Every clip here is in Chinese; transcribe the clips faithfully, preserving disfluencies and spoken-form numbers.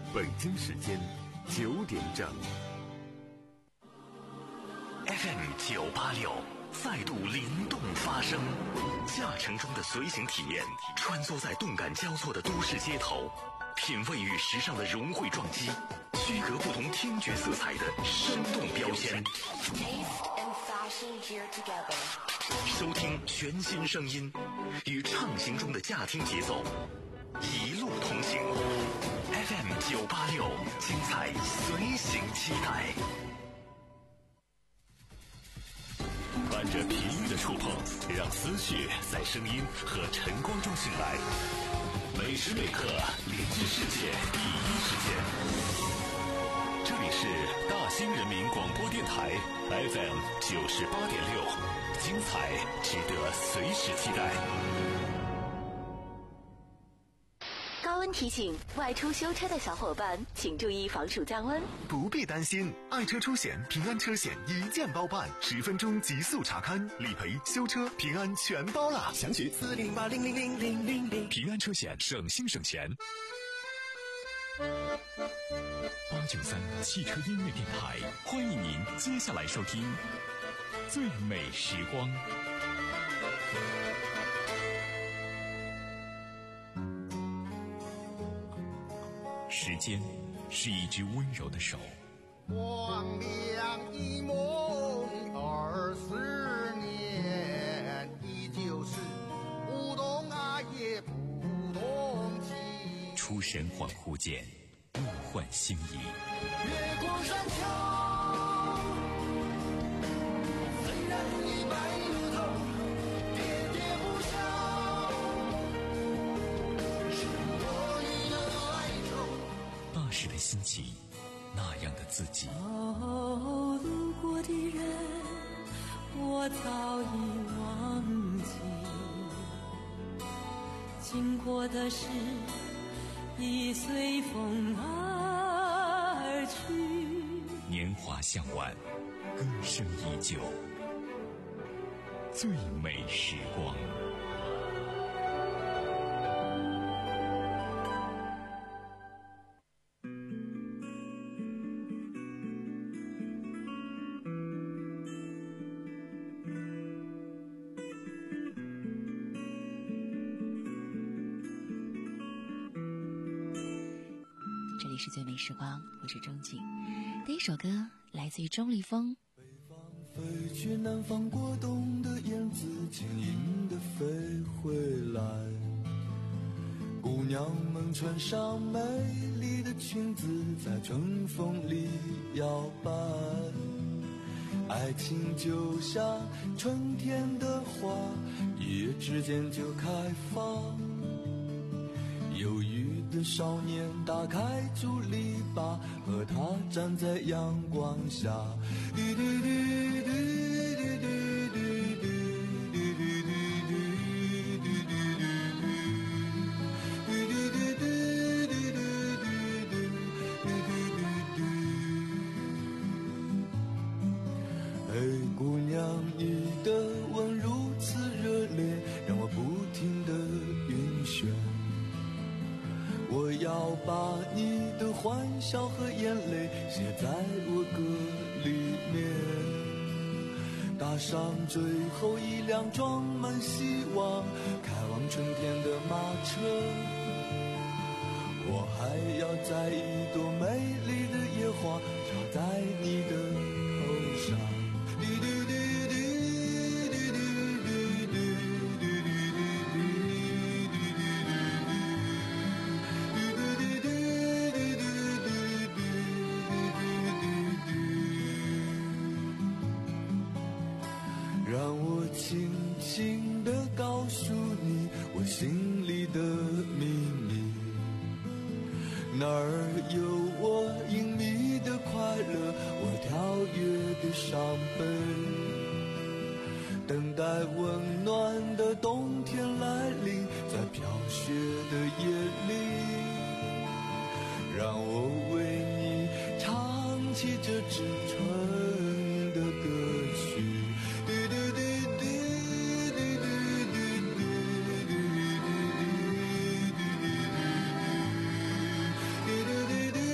北京时间九点整。 F M 九八六再度灵动发声，驾乘中的随行体验，穿梭在动感交错的都市街头，品味与时尚的融汇撞击，区隔不同听觉色彩的生动标签。收听全新声音，与畅行中的驾听节奏，一路同行。F M 九八六，精彩随行期待。伴着频率的触碰，让思绪在声音和晨光中醒来。每时每刻连接世界第一时间。这里是大兴人民广播电台 F M 九十八点六，精彩值得随时期待。 高温提醒：外出修车的小伙伴，请注意防暑降温。 不必担心，爱车出险平安车险一键包办，十分钟极速查勘、理赔、修车，平安全包啦！详询四零八零零零零零零。 平安车险，省心省钱。八九三汽车音乐电台，欢迎您接下来收听最美时光。时间是一只温柔的手， 黄粱一梦二十年，依旧是不懂爱也不懂情。 出神恍惚间，物换星移。 越过山丘，虽然一败如头，喋喋不休，是我与的哀愁。 那时的心情，那样的自己。 哦，路过的人，我早已忘记，经过的事已随风而去。 年华向晚，歌声依旧，最美时光。 是最美时光，我是钟景。第一首歌来自于钟立风。 北方飞去南方过冬的燕子轻盈地飞回来，姑娘们穿上美丽的裙子在春风里摇摆，爱情就像春天的花，一夜之间就开放。忧郁的少年打开竹篱笆，和他站在阳光下。滴滴滴滴滴滴滴嘿，姑娘，你的吻如此热烈，让我不停地晕眩。我要把你的欢笑和眼泪写在我歌里面，搭上最后一辆装满希望开往春天的马车。我还要摘一朵美丽的野花插在你的头上。滴滴滴让我轻轻地告诉你我心里的秘密，哪儿有我隐秘的快乐，我跳跃的伤悲，等待温暖的冬天来临，在飘雪的夜里，让我为你唱起这支春的歌曲。滴滴滴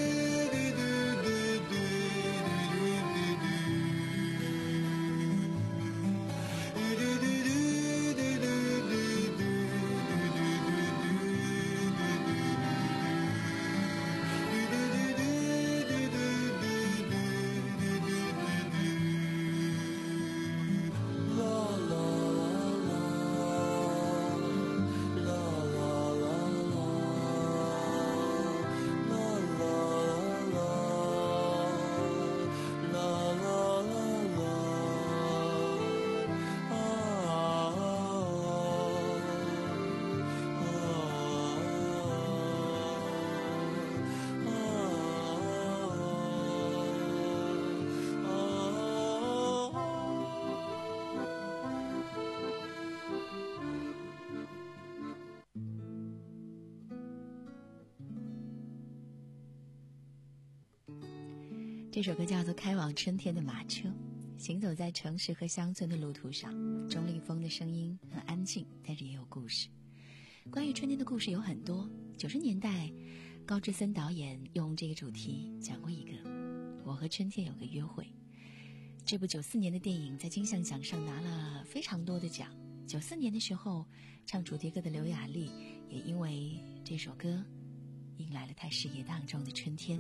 这首歌叫做《开往春天的马车》。行走在城市和乡村的路途上，钟立风的声音很安静，但是也有故事。关于春天的故事有很多。九十年代，高志森导演用这个主题讲过一个《我和春天有个约会》。这部九四年的电影在金像奖上拿了非常多的奖。九四年的时候，唱主题歌的刘雅丽也因为这首歌迎来了她事业当中的春天。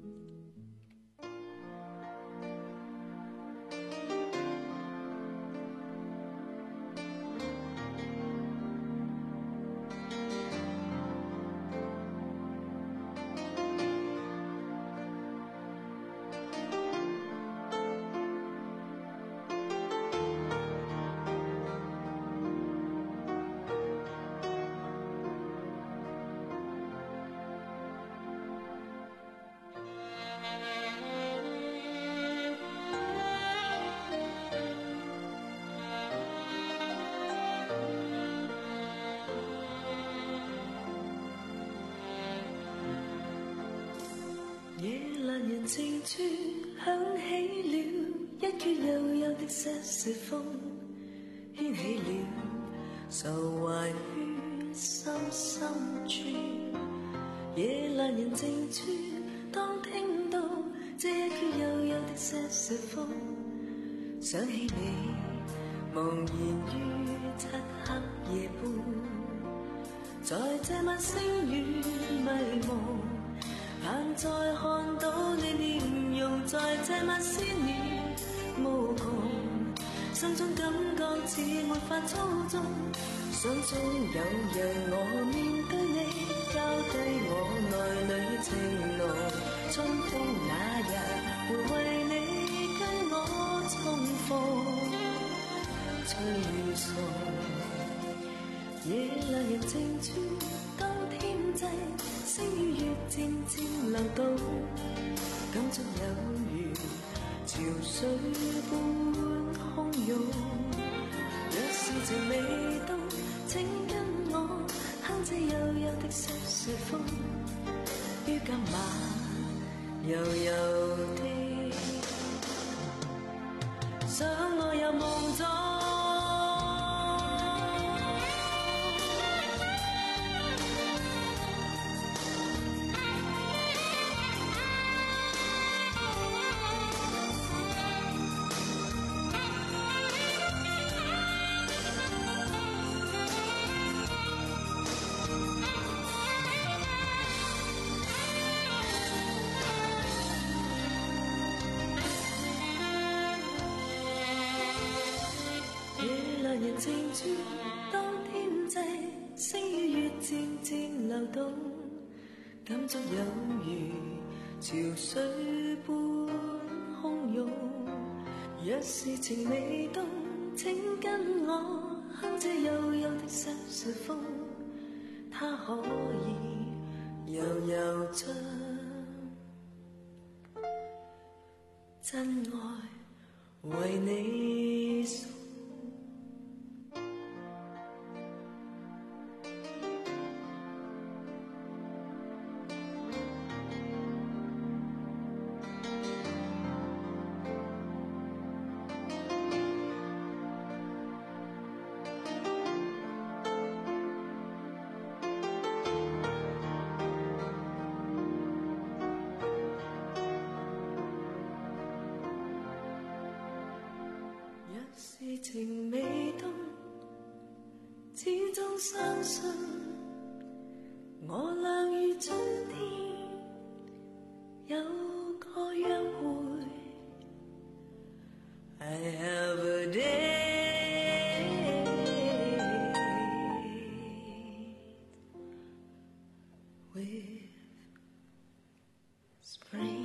人靜處響起了一闕又幽的瑟瑟風，掀起了愁懷於心深處。夜闌人靜處，當聽到這一闕又幽的瑟瑟風，想起你茫然於漆黑夜半，在這晚星雨迷蒙，盼再看到你面容，在這晚思念無窮，心中感覺似沒法操縱，想中有日我面對你，交低我內裏情濃，春風那日會為你跟我重逢，吹雨送夜闌人靜處，當天際星與月漸漸流動，感觸有如潮水般洶湧。若是情未到，請跟我哼這幽幽的瑟瑟風，於今晚悠悠的想我入夢中。人靜處，當天際星與月漸漸流動，感觸有如潮水般洶湧。若是情未到，請跟我哼這幽幽的瑟瑟風，它可以悠悠將真愛為你送。是情未到，始終相信我倆於春天有個約會。I have a day with spring。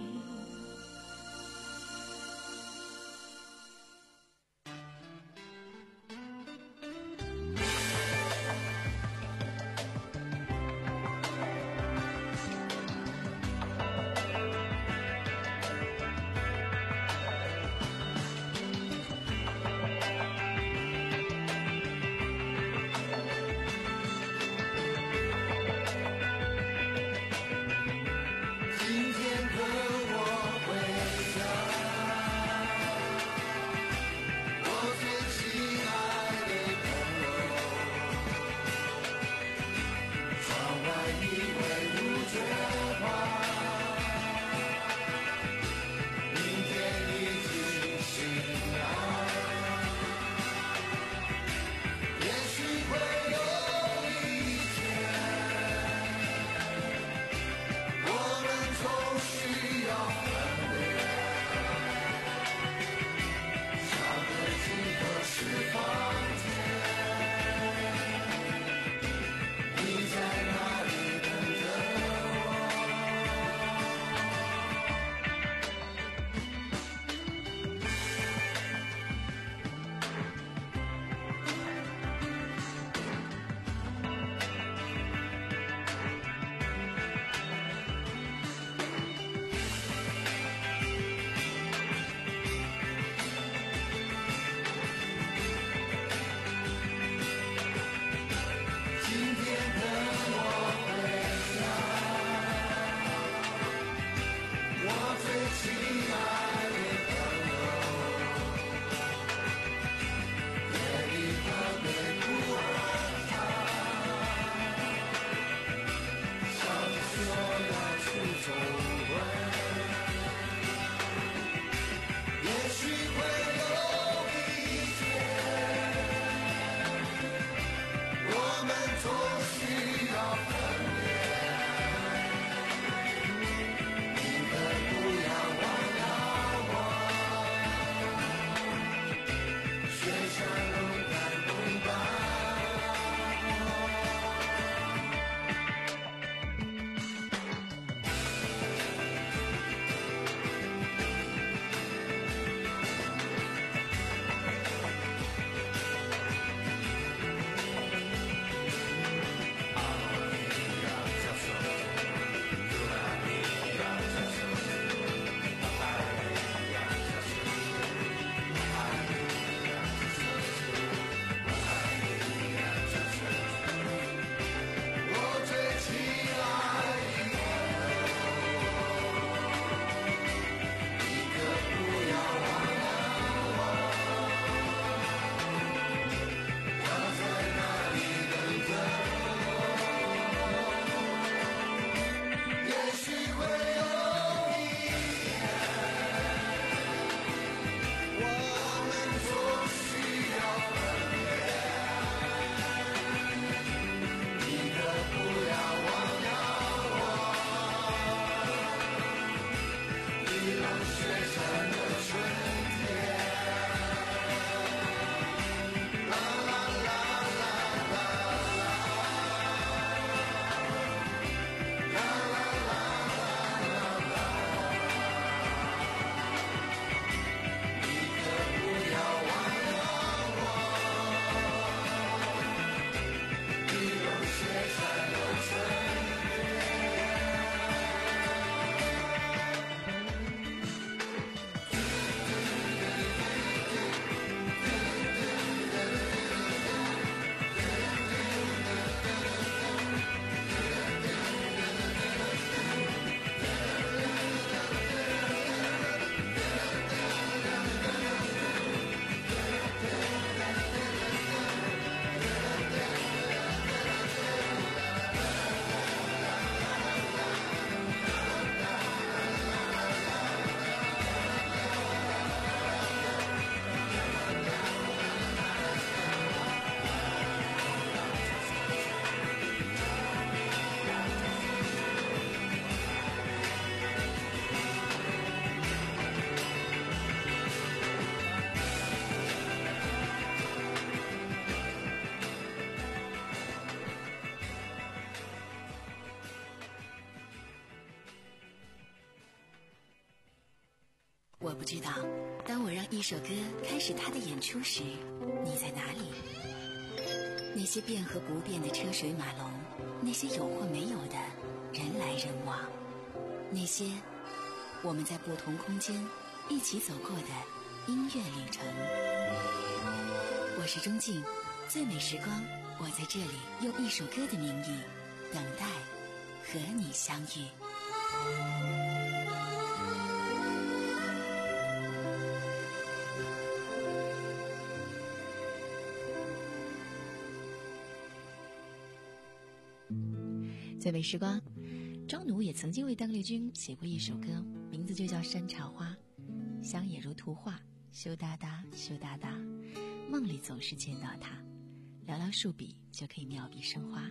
我不知道，当我让一首歌开始它的演出时，你在哪里？那些变和不变的车水马龙，那些有或没有的人来人往，那些我们在不同空间一起走过的音乐旅程。我是钟静，最美时光，我在这里用一首歌的名义等待和你相遇。最美时光，庄奴也曾经为邓丽君写过一首歌，名字就叫《山茶花》。乡野如图画，羞答答，羞答答，梦里总是见到她，寥寥数笔就可以妙笔生花。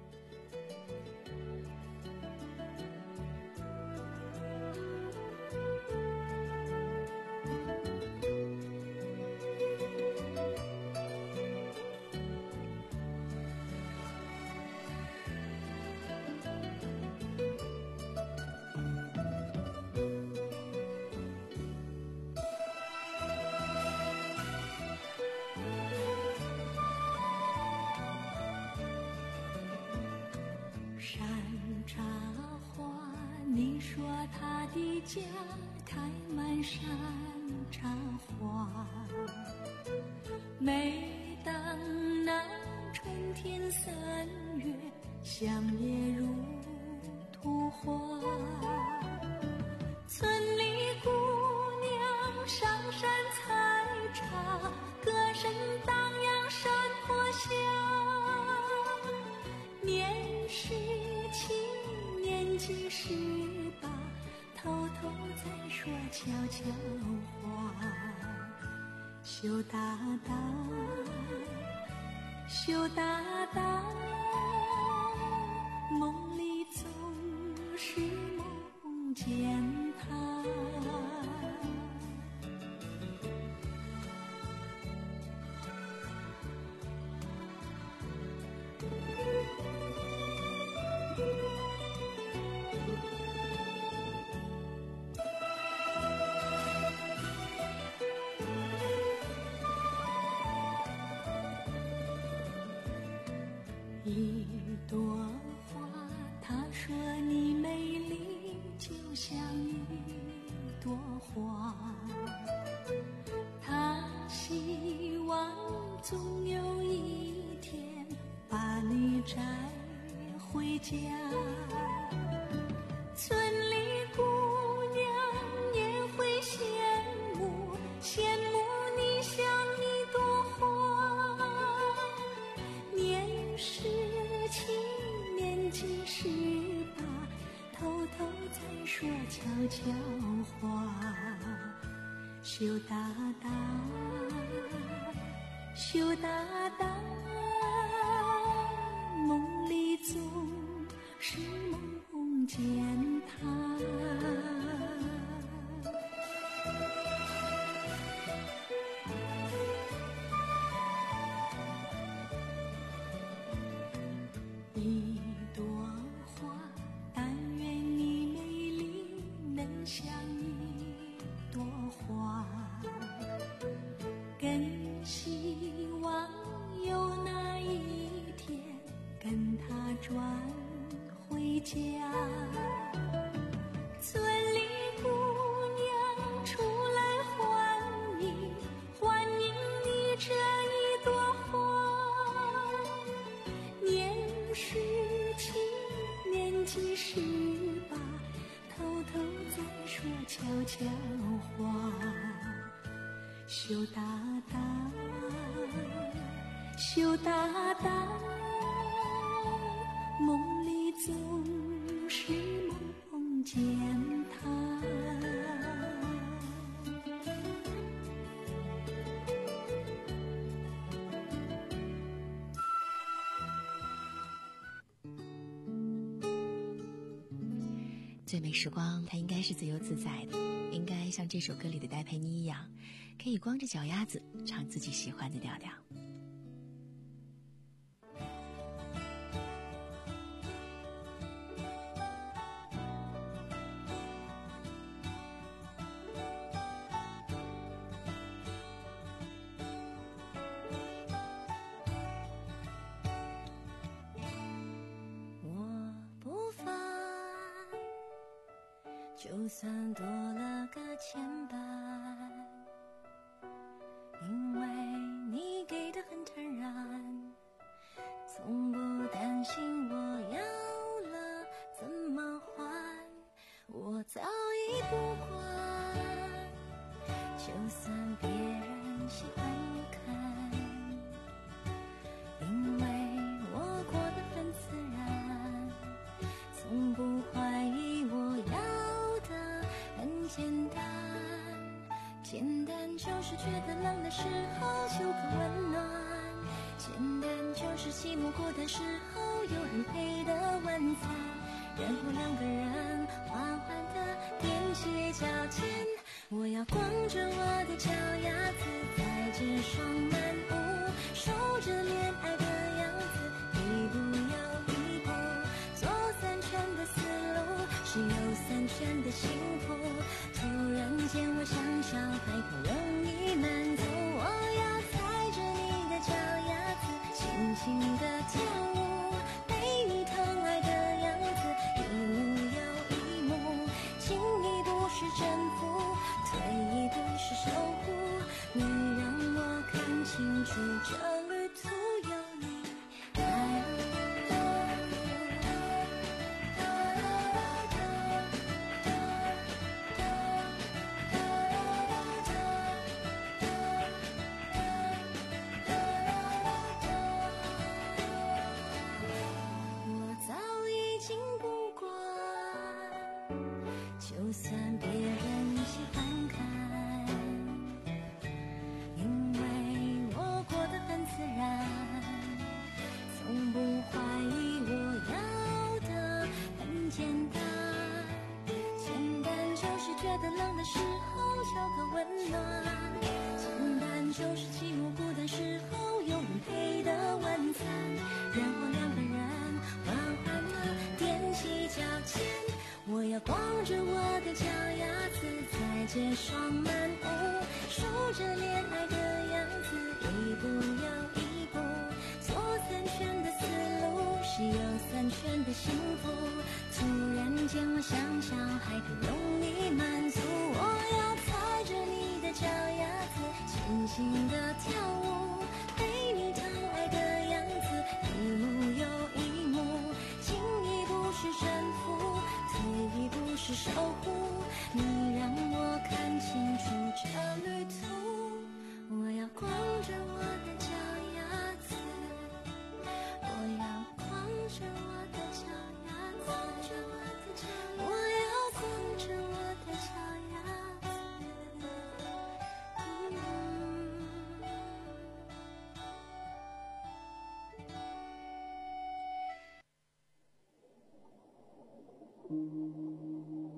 你说他的家开满山茶花，每当那春天三月，乡野如图画，村里姑娘上山采茶，歌声荡漾山坡下，年十七年纪十八，偷偷在说悄悄话，羞答答，羞答答，梦里总是梦见他。一朵花，他说你美丽就像一朵花，他希望总有一天把你摘回家。村里姑娘也会羡慕，羡慕你像一朵花，年十七年纪十八，偷偷在说悄悄话，羞答答，羞答答，梦里总是梦见他。一朵花，但愿你美丽能像一朵花，更希望有那一天跟他转回家。村里姑娘出来欢迎，欢迎你这一朵花，年十七年纪十八，偷偷在说悄悄话，羞答答，羞答答，梦里总是梦见他。 最美时光，它应该是自由自在的，应该像这首歌里的戴佩妮一样，可以光着脚丫子唱自己喜欢的调调。 就算多了个牵绊，因为你给的很坦然，从不担心我要了怎么还，我早已不管，就算别人喜欢看，因为我过得很自然，从不怀疑我要的很简单，简单就是觉得冷的时候就个温暖，简单就是寂寞孤单时候有人陪的晚餐，然后两个人缓缓地踮起脚尖，我要光着我的脚丫子在街上漫步，守着恋爱的样子，一步又一步，左三圈的思路是右三圈的幸福，突然间我想想还不容易满足，我要踩着你的脚丫子轻轻地跳舞，被你疼爱的样子一幕又一幕，进一步是征服，退一步是守护，你让我看清楚这旅途有你爱我早已经不管，就算别人喜欢看，因为我过得很自然，从不怀疑我要的很简单，简单就是觉得冷的时候有个温暖，简单就是寂寞孤单时候有人陪的晚餐，然后两个人缓缓地踮起脚尖，我要光着我的脚丫子在街上漫步，守着恋爱的样子，一步又一步，左三圈的思路是右三圈的幸福，突然间我想想还不容易满足，我要踩着你的脚丫子轻轻地跳舞，被你疼爱的样子一幕又一幕，进一步是征服，退一步是守护，你让我看清楚这旅途，我要光着我的脚丫子，我要光着我的脚丫子，我要光着我的脚丫子、嗯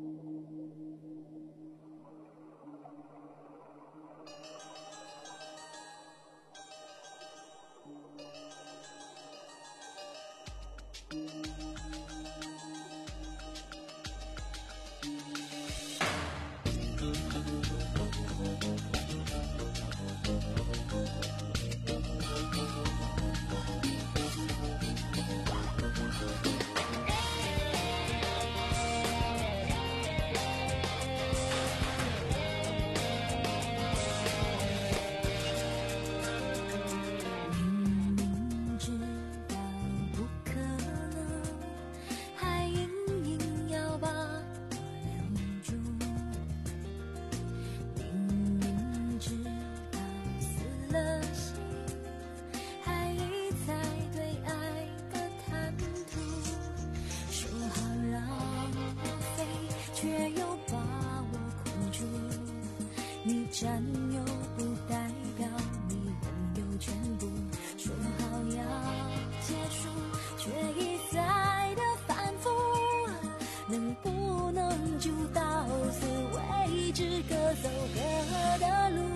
占有不代表你拥有全部，说好要结束，却一再的反复，能不能就到此为止，各走各的路。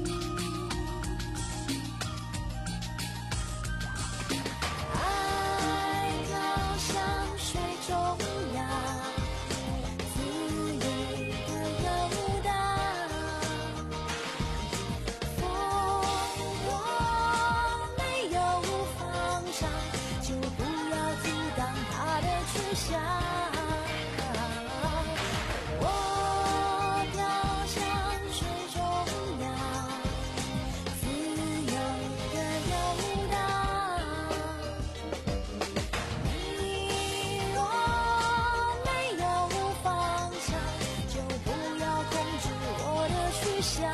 爱好像水中央，自由的游荡， 向。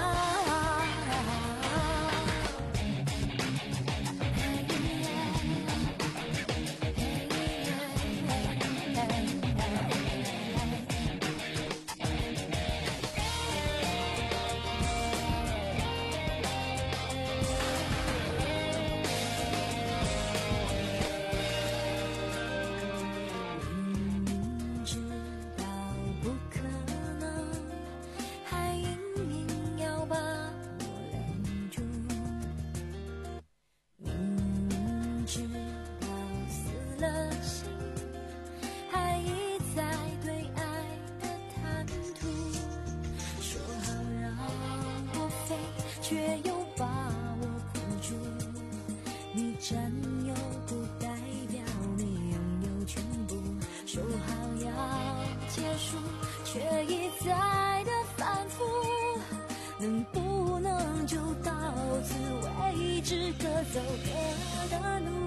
却又把我困住，你占有不代表你拥有全部，说好要结束，却一再的反复，能不能就到此为止，各走各的路。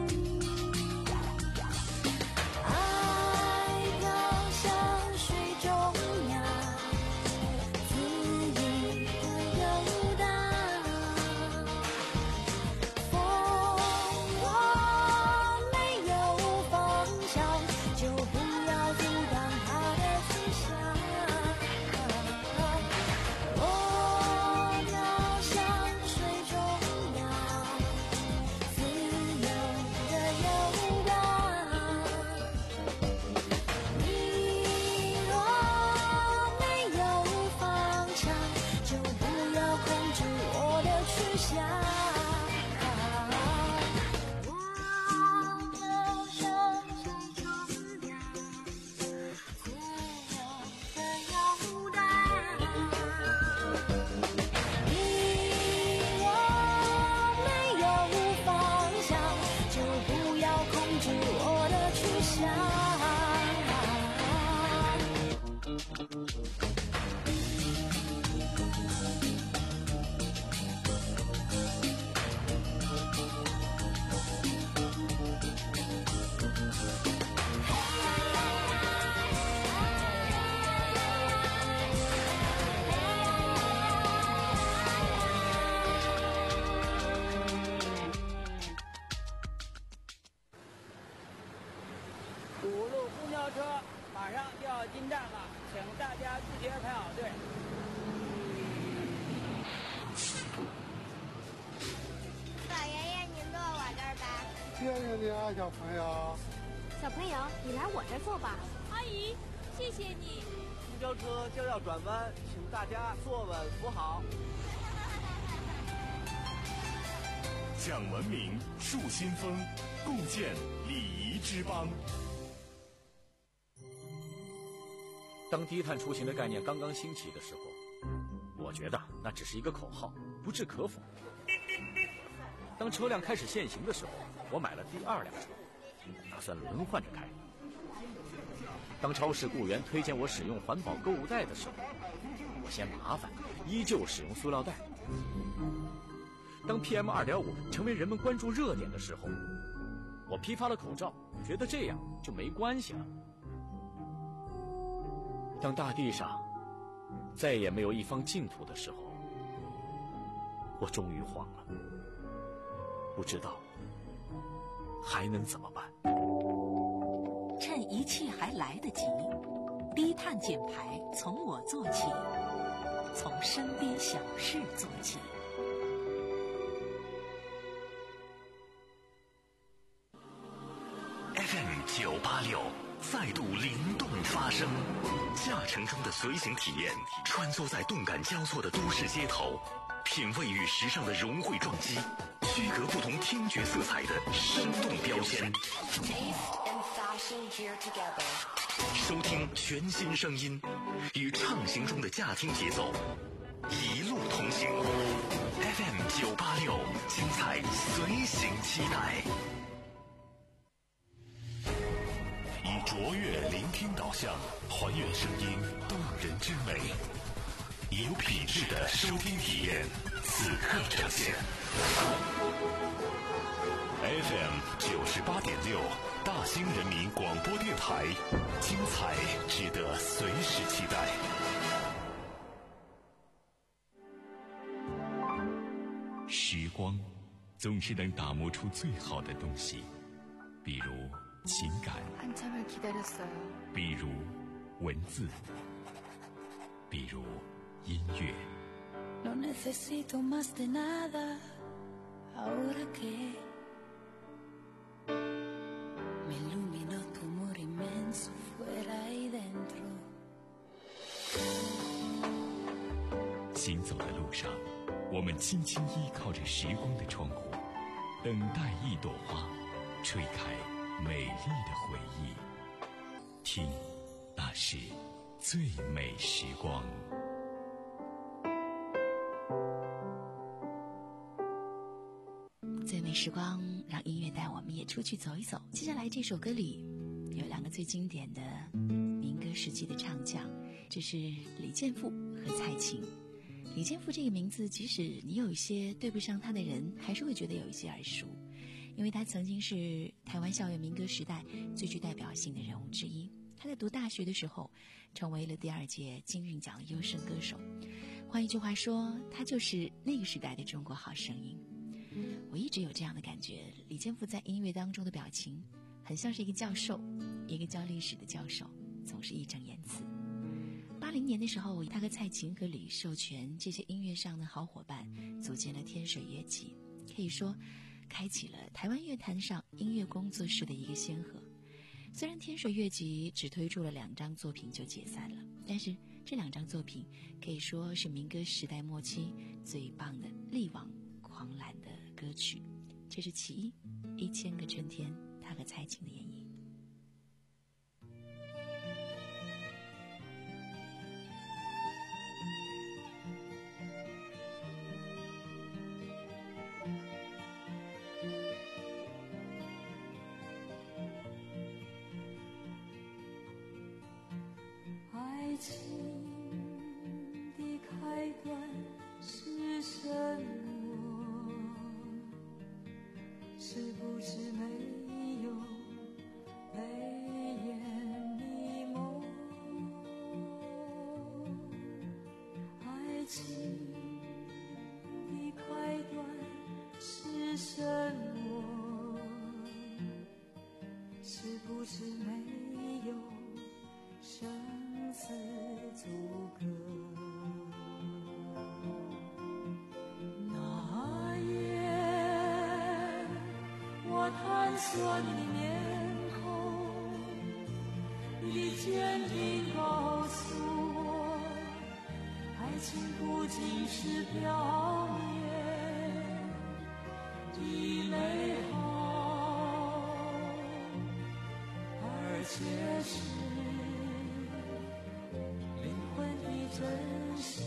进站了，请大家自觉排好队。 老爷爷，您坐我这儿吧。 谢谢你啊，小朋友。 小朋友，你来我这儿坐吧。 阿姨，谢谢你。 公交车将要转弯，请大家坐稳扶好。 讲文明，树新风，共建礼仪之邦。 当低碳出行的概念刚刚兴起的时候，我觉得那只是一个口号，不置可否。当车辆开始限行的时候，我买了第二辆车，打算轮换着开。当超市雇员推荐我使用环保购物袋的时候，我嫌麻烦，依旧使用塑料袋。当 P M 二点五 成为人们关注热点的时候，我批发了口罩，觉得这样就没关系了。当大地上再也没有一方净土的时候，我终于慌了，不知道还能怎么办。 趁一切还来得及，低碳减排从我做起，从身边小事做起。 F M 九八六再度灵动发声，驾乘中的随行体验，穿梭在动感交错的都市街头，品味与时尚的融汇撞击，区隔不同听觉色彩的生动标签。收听全新声音，与畅行中的驾听节奏，一路同行。F M 九八六，精彩随行期待。以卓越聆听导向，还原声音动人之美，以有品质的收听体验，此刻呈现。F M 九十八点六，大兴人民广播电台，精彩值得随时期待。 时光总是能打磨出最好的东西，比如情感，比如文字，比如音乐。 No necesito más de nada ahora que me iluminó tu amor inmenso fuera y dentro。 行走的路上，我们轻轻依靠着时光的窗户，等待一朵花吹开美丽的回忆。听，那是最美时光。 最美时光，让音乐带我们也出去走一走。接下来这首歌里有两个最经典的民歌时期的唱将，这是李健富和蔡琴。李健富这个名字，即使你有一些对不上他的人，还是会觉得有一些耳熟，因为他曾经是台湾校园民歌时代最具代表性的人物之一。他在读大学的时候，成为了第二届金韵奖的优胜歌手。换一句话说，他就是那个时代的中国好声音。我一直有这样的感觉，李健富在音乐当中的表情，很像是一个教授，一个教历史的教授，总是义正言辞。八零年的时候，他和蔡琴和李寿全这些音乐上的好伙伴组建了天水乐集，可以说开启了台湾乐坛上音乐工作室的一个先河。虽然天水乐集只推出了两张作品就解散了，但是这两张作品可以说是民歌时代末期最棒的力挽狂澜的歌曲。这是其一，一千个春天，他和蔡琴的演绎。 爱情的开端是什么？是不是没有泪眼迷蒙？爱情的开端是什么？是不是没有生死阻隔？那夜我探索你的面孔，你的坚定告诉我，爱情不仅是表面的美好，而且是真实。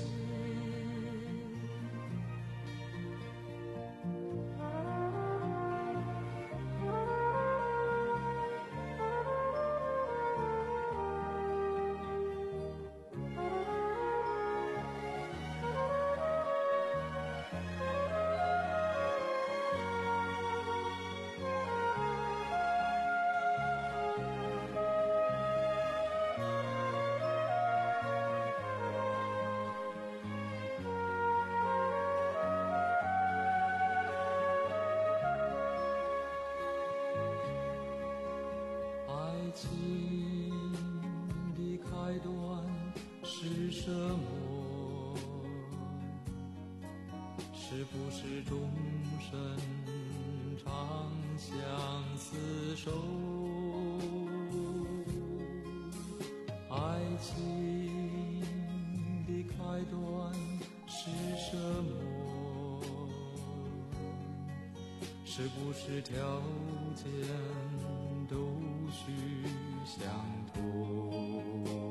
是不是终身长相厮守？爱情的开端是什么？是不是条件都需相同？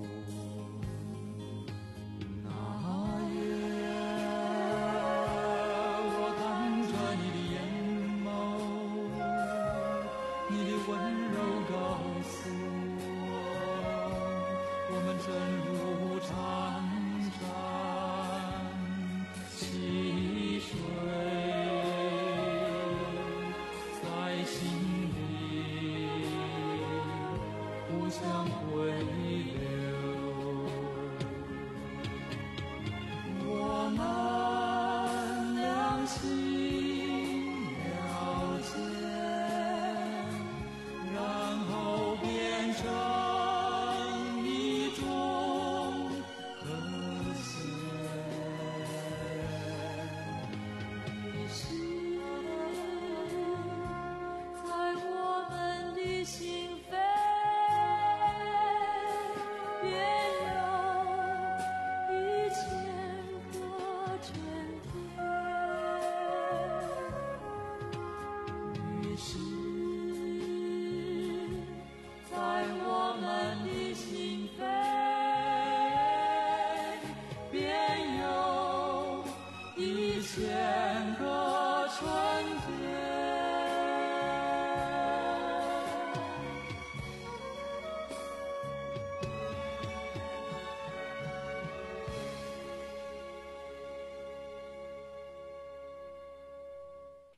相回味。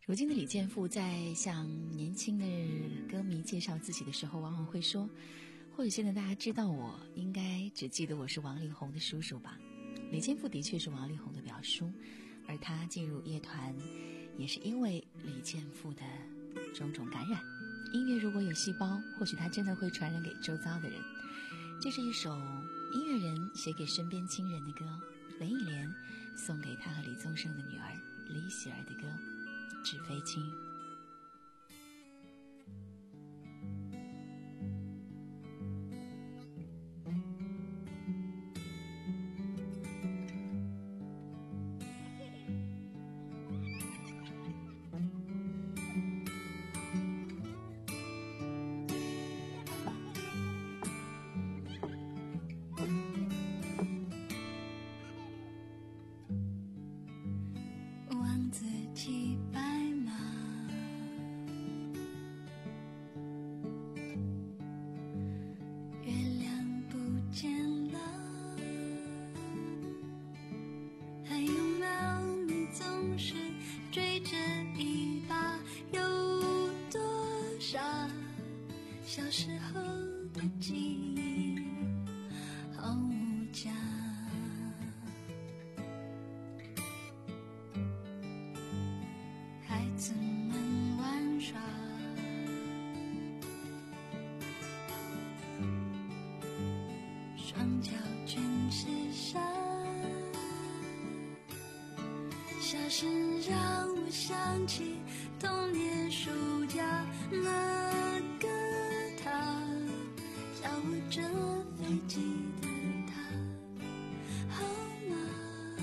如今的李健富在向年轻的歌迷介绍自己的时候，往往会说，或许现在大家知道我，应该只记得我是王力宏的叔叔吧。李健富的确是王力宏的表叔，而他进入乐团也是因为李健富的种种感染。音乐如果有细胞，或许它真的会传染给周遭的人。这是一首音乐人写给身边亲人的歌，林忆莲送给他和李宗盛的女儿李喜儿的歌《纸飞机》。 自己白马，月亮不见了，还有猫你总是追着一把，有多少小时候的记忆好无价。怎么玩耍？双脚全是沙，笑声让我想起童年暑假，那个他教我折飞机的他，好吗？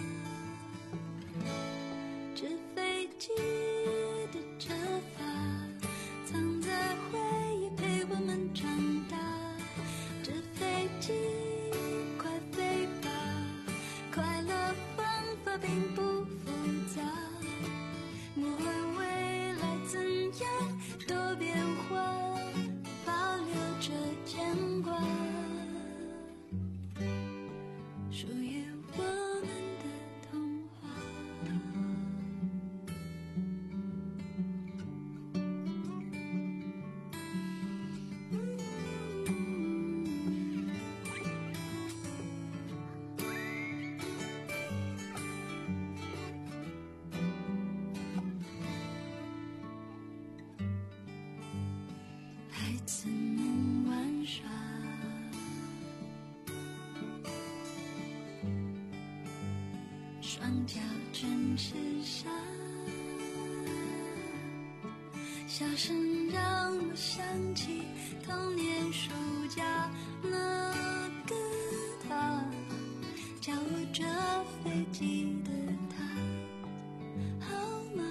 折飞机折发藏在回忆陪我们长大，这飞机快飞吧，快乐方法并不复杂，不管未来怎样多变化，保留着牵挂，属于我们的童话。孩子们玩耍，双脚全是沙，笑声让我想起童年暑假，那个他教我折飞机的他，好吗？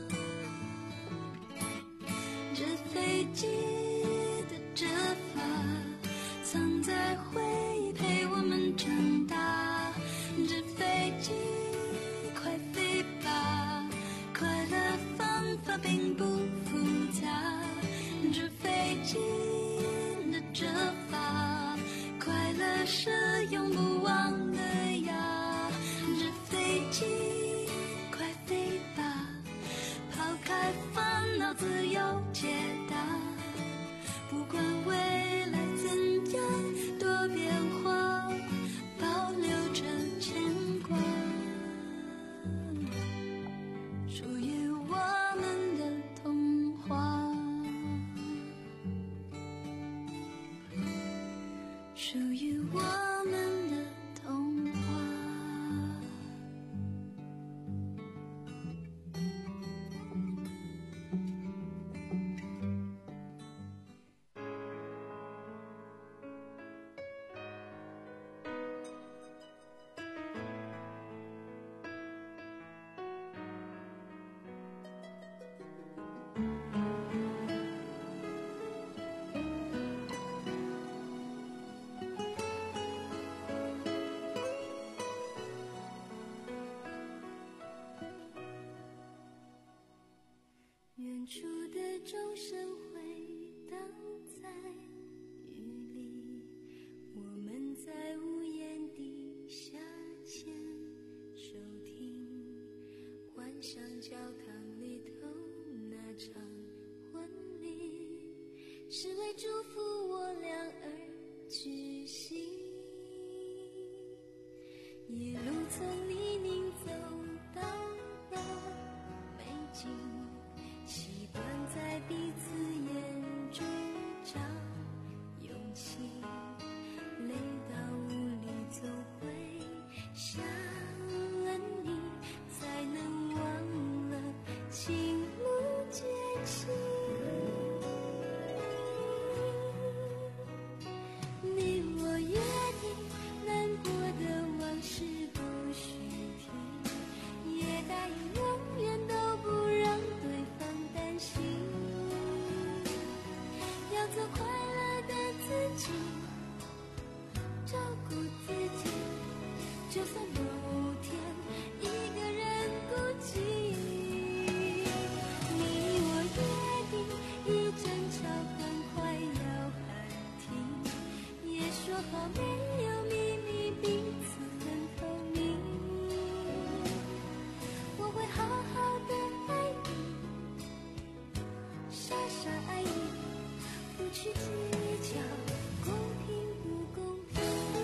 折飞机折发藏在回忆陪我们长大，这飞机快飞吧，快乐方法并不复杂，这飞机的折发快乐是永不忘的呀，这飞机快飞吧，抛开烦恼自由解答，不管未来怎样多变化，保留着牵挂，属于我们的童话，属于我们的童话。远处的钟声回荡在雨里，我们在屋檐底下牵手听，幻想教堂里透一路从泥泞走到了美景，习惯在彼此眼中找勇气，累到无力走回想了你，才能忘了情路艰辛。你我约定难过的往事不许提，也答应永远都不让对方担心，要做快乐的自己，照顾自己，就算某天一个人孤寂。你我约定一争吵很快要喊停，也说好没有秘密，彼此很透明。我会好好的爱你，傻傻爱你，不去计较公平不公平。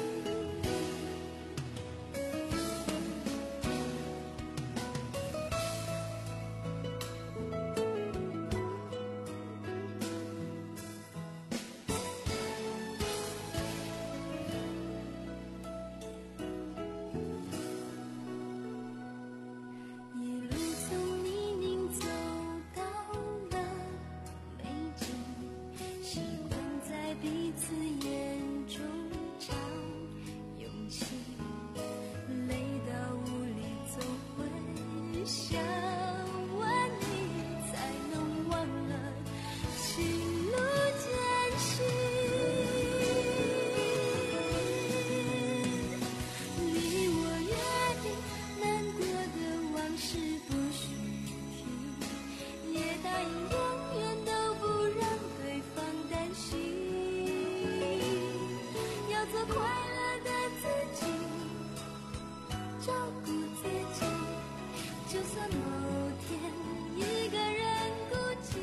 一路从泥泞走到了美景，习惯在彼此眼中找勇气，累到无力走回想问你，才能忘了情路艰辛。你我约定难过的往事不许提，也答应永远都不让对方担心，要做快乐的自己，照顾自己，就算某天一个人孤寂。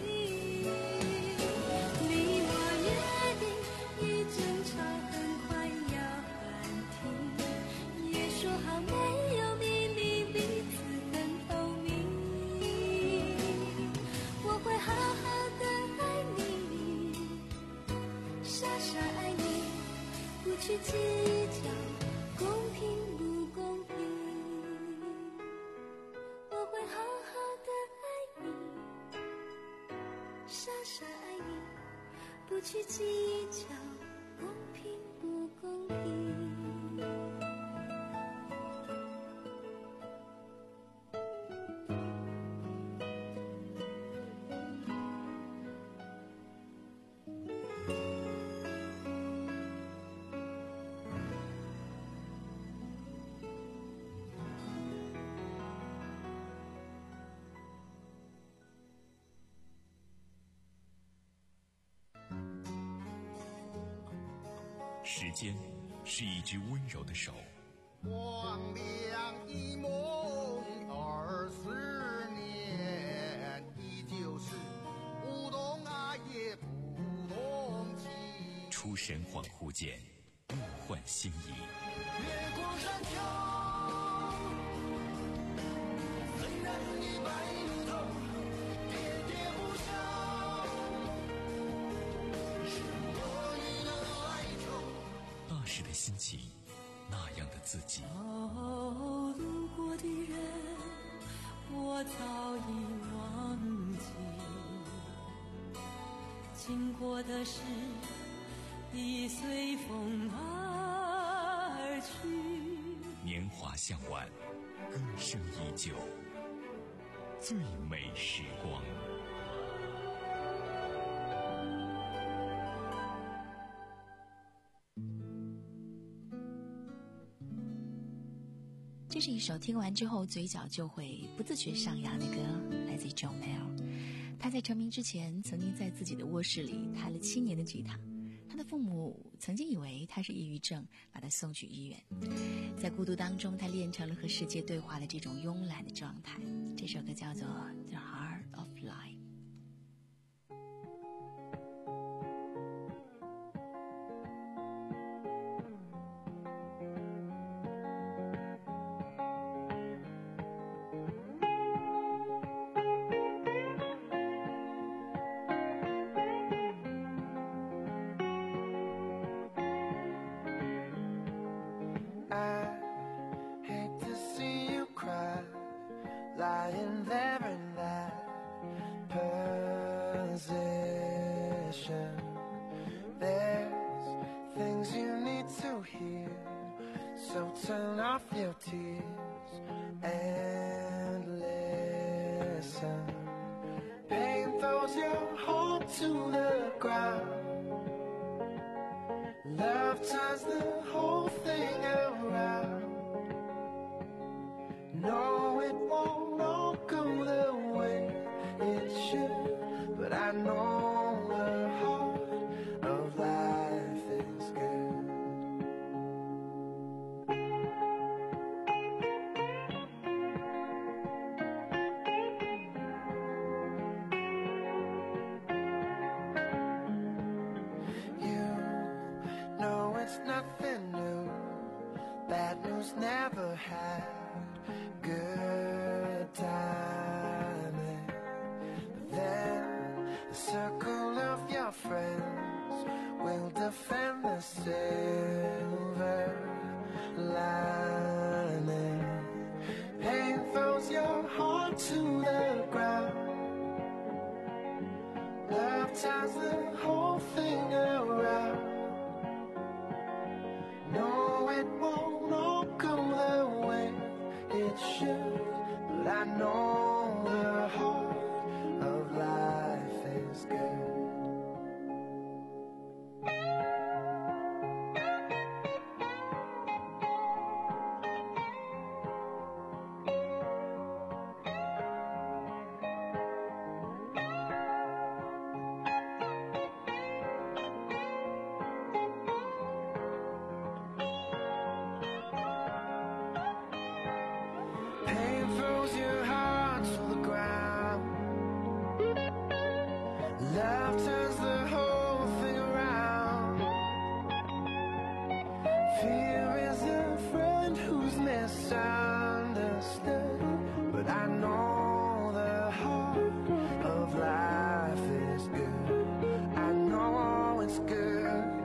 你我约定一争吵很快要喊停，也说好没有秘密，彼此很透明。我会好好的爱你，傻傻爱你，不去计较公平不公平。我会好好的爱你，傻傻爱你，不去计较公平不公平。 时间是一只温柔的手， 光亮一梦二十年，依旧是不懂爱也不懂情。 出神恍惚间，物换星移。 月光山丘，虽然已白如头，喋喋不休，是我与的哀愁。 那时的心情，那样的自己。 哦，路过的人，我早已忘记；经过的事，已随风而去。 年华向晚，歌声依旧，最美时光。 这是一首听完之后嘴角就会不自觉上扬的歌，来自于 John Mayer。他在成名之前，曾经在自己的卧室里弹了七年的吉他。他的父母曾经以为他是抑郁症，把他送去医院。在孤独当中，他练成了和世界对话的这种慵懒的状态。这首歌叫做《The Heart of Life》。 your tears and listen. Pain throws your heart to the ground. Love turns the whole thing around. No, it won't all go the way it should, but I know the heart of life is good. You know it's nothing new, bad news never had good timing. But then the circle of your friends will defend the silver lining. Pain throws your heart to the ground. Love turns the whole thing around. No, it won't all go the way it should, but I know the heart of life is good. Pain throws your heart to the ground. Love turns the whole thing around. Fear is a friend who's misunderstood, but I know the heart of life is good. I know it's good.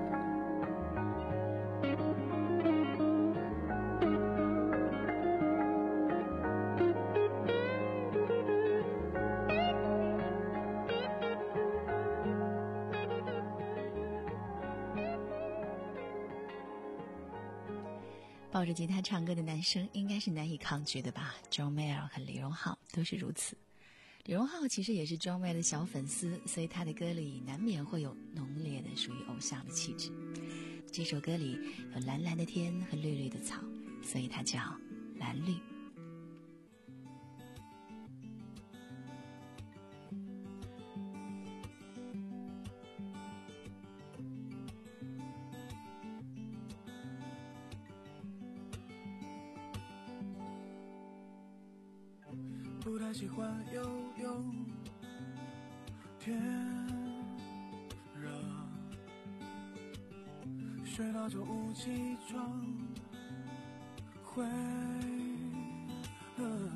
抱着吉他唱歌的男生应该是难以抗拒的吧。 John Mayer 和李荣浩都是如此。李荣浩其实也是 John Mayer 的小粉丝，所以他的歌里难免会有浓烈的属于偶像的气质。这首歌里有蓝蓝的天和绿绿的草，所以它叫蓝绿。 不太喜欢游泳，天热，睡到中午起床，会冷，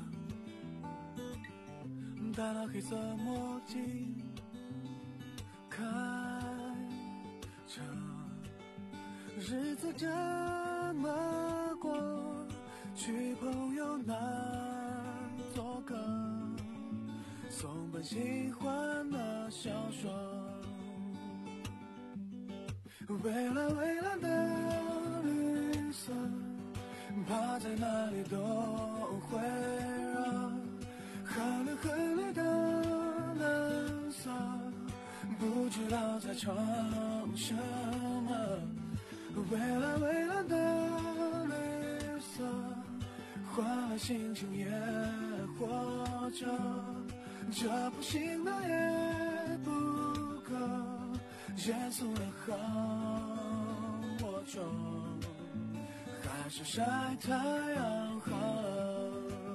戴了黑色墨镜，开车，日子这么过，去朋友那做个松本喜欢的小说，蔚蓝蔚蓝的绿色，趴在哪里都会热，很绿很绿的蓝色，不知道在唱什么，蔚蓝蔚蓝的绿色，换了心情也活着，这不行那也不可，严肃的好我就还是晒太阳好了。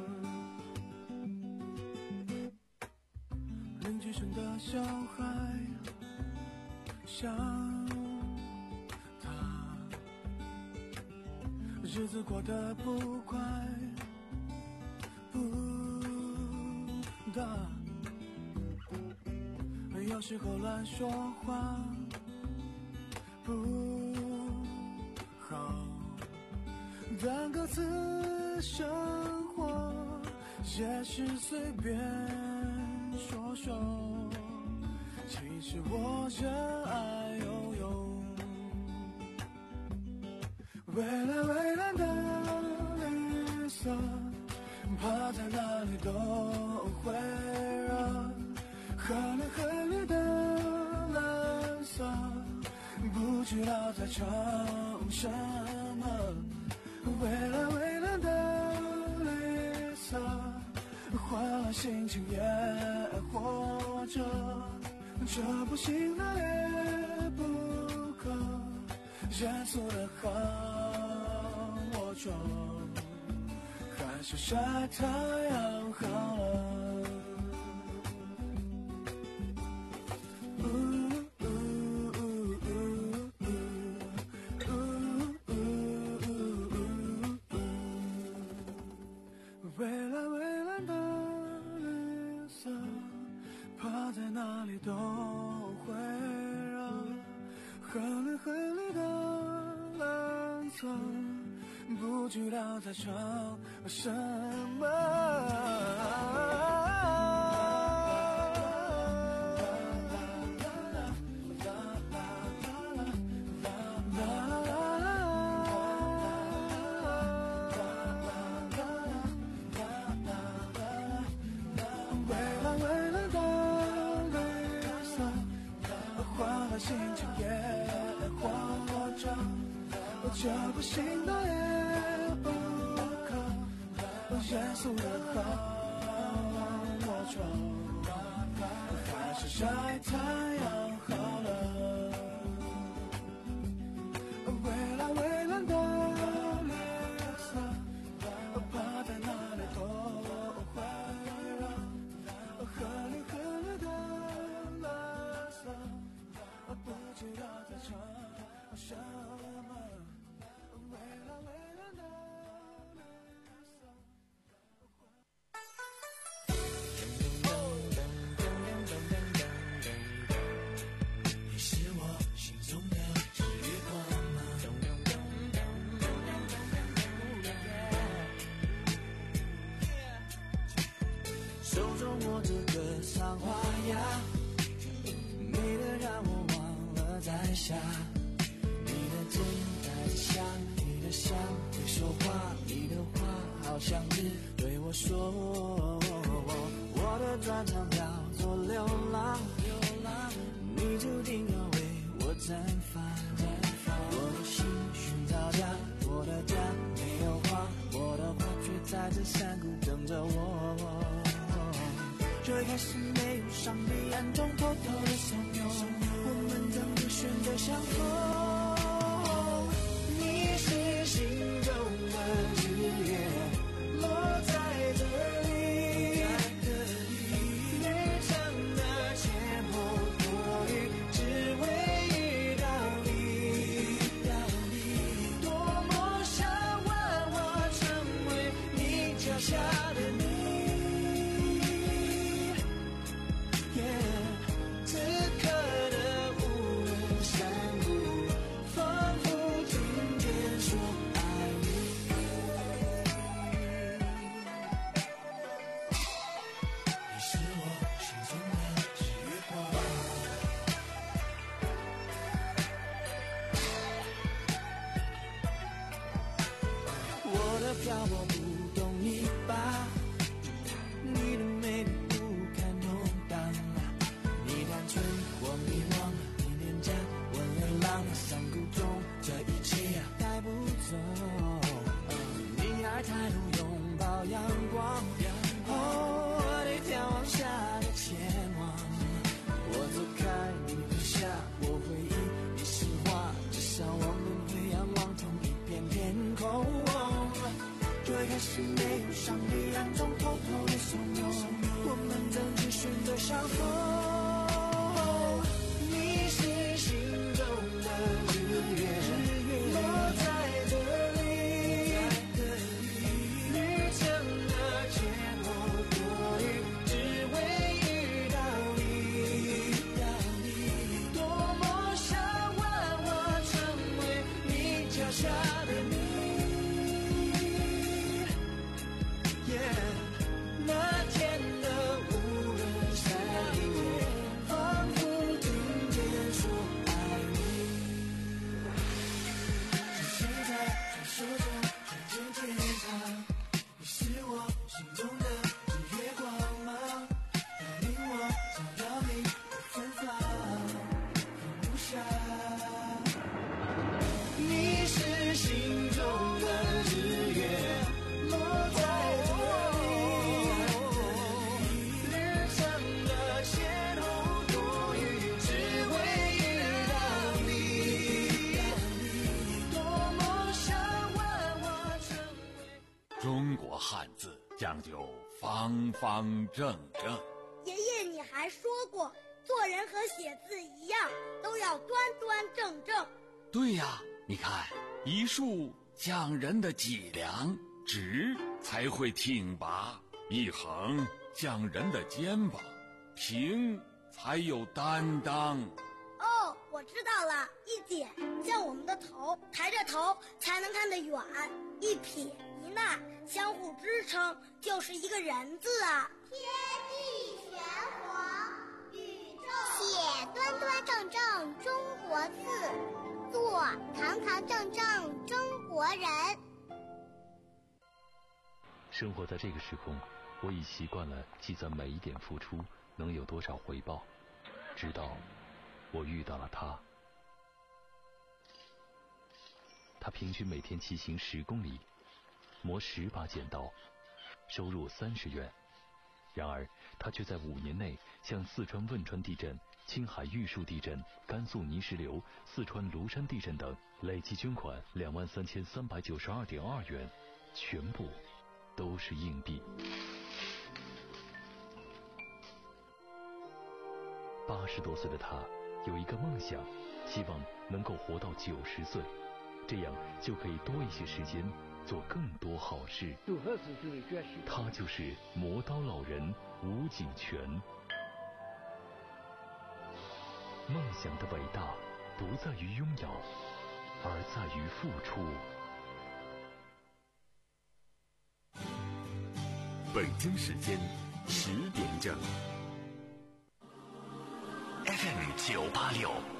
邻居生的小孩像他，日子过得不快不大，有时候乱说话不好，但歌词生活也是随便说说，其实我热爱游泳，蔚蓝蔚蓝的绿色，趴在哪里都会热，喝了喝你的蓝色，不知道在唱什么，蔚蓝蔚蓝的绿色，换了心情也活着，这不行那也不可，严肃的很我装，还是晒太阳好了。蔚蓝蔚蓝的绿色，趴在哪里都会热，和你和你的蓝色，不知道在唱什么。心情也活着，这不行的也不可，严肃的很我装，还是晒太阳好了。蔚蓝蔚蓝的绿色，趴在哪里都会热，和你和你的蓝色，不知道在唱什么，蔚蓝蔚蓝的绿色。你是我心中的日光吗？手中握着个赏花呀，美得让我忘了在下，你的肩带着香，你的香会说话，你的话好像是对我说，我的专长叫做流浪，你注定要为我绽放，我的心寻找家，我的家没有花，我的花却在这山谷等着我。最开始没有伤悲，暗中偷偷的怂恿，我们怎么选择相逢？你是心中的日月，落在这里，旅程的前后多余，只为遇到你。多么想让我成为你脚下的你。此刻的无人山谷，仿佛听见说爱你。你是我心中的日月光，我的漂泊不懂你吧，你的美丽不堪动荡，你单纯我迷惘，你脸颊我流浪，山谷中这一切带不走，你爱抬头拥抱阳光，哦，我得眺望下的前往，我走开你留下我回忆，你是花，至少我们会仰望同一片天空。最开始没有伤悲，暗中偷偷的怂恿，我们怎去选择相逢？你是心中的日月，落在这里，旅程的前后多余，只为遇到你。多么想让我成为你脚下的你。那天的无人山野， 中国汉字，讲究方方正正。 爷爷，你还说过，做人和写字一样，都要端端正正。 对呀，你看，一竖讲人的脊梁，直才会挺拔；一横讲人的肩膀，平才有担当。 哦，我知道了，一点像我们的头，抬着头才能看得远；一撇一捺相互支撑，就是一个人字啊。 天地玄黄，宇宙写端端正正中国字，做堂堂正正中国人。 生活在这个时空，我已习惯了计算每一点付出能有多少回报，直到我遇到了他。他平均每天骑行十公里，磨十把剪刀，收入三十元。然而他却在五年内向四川汶川地震、青海玉树地震、甘肃泥石流、四川庐山地震等累计捐款两万三千三百九十二点二元，全部都是硬币。八十多岁的他有一个梦想，希望能够活到九十岁，这样就可以多一些时间做更多好事。他就是磨刀老人吴景全。梦想的伟大不在于拥有，而在于付出。 北京时间十点整 ，F M 九八六。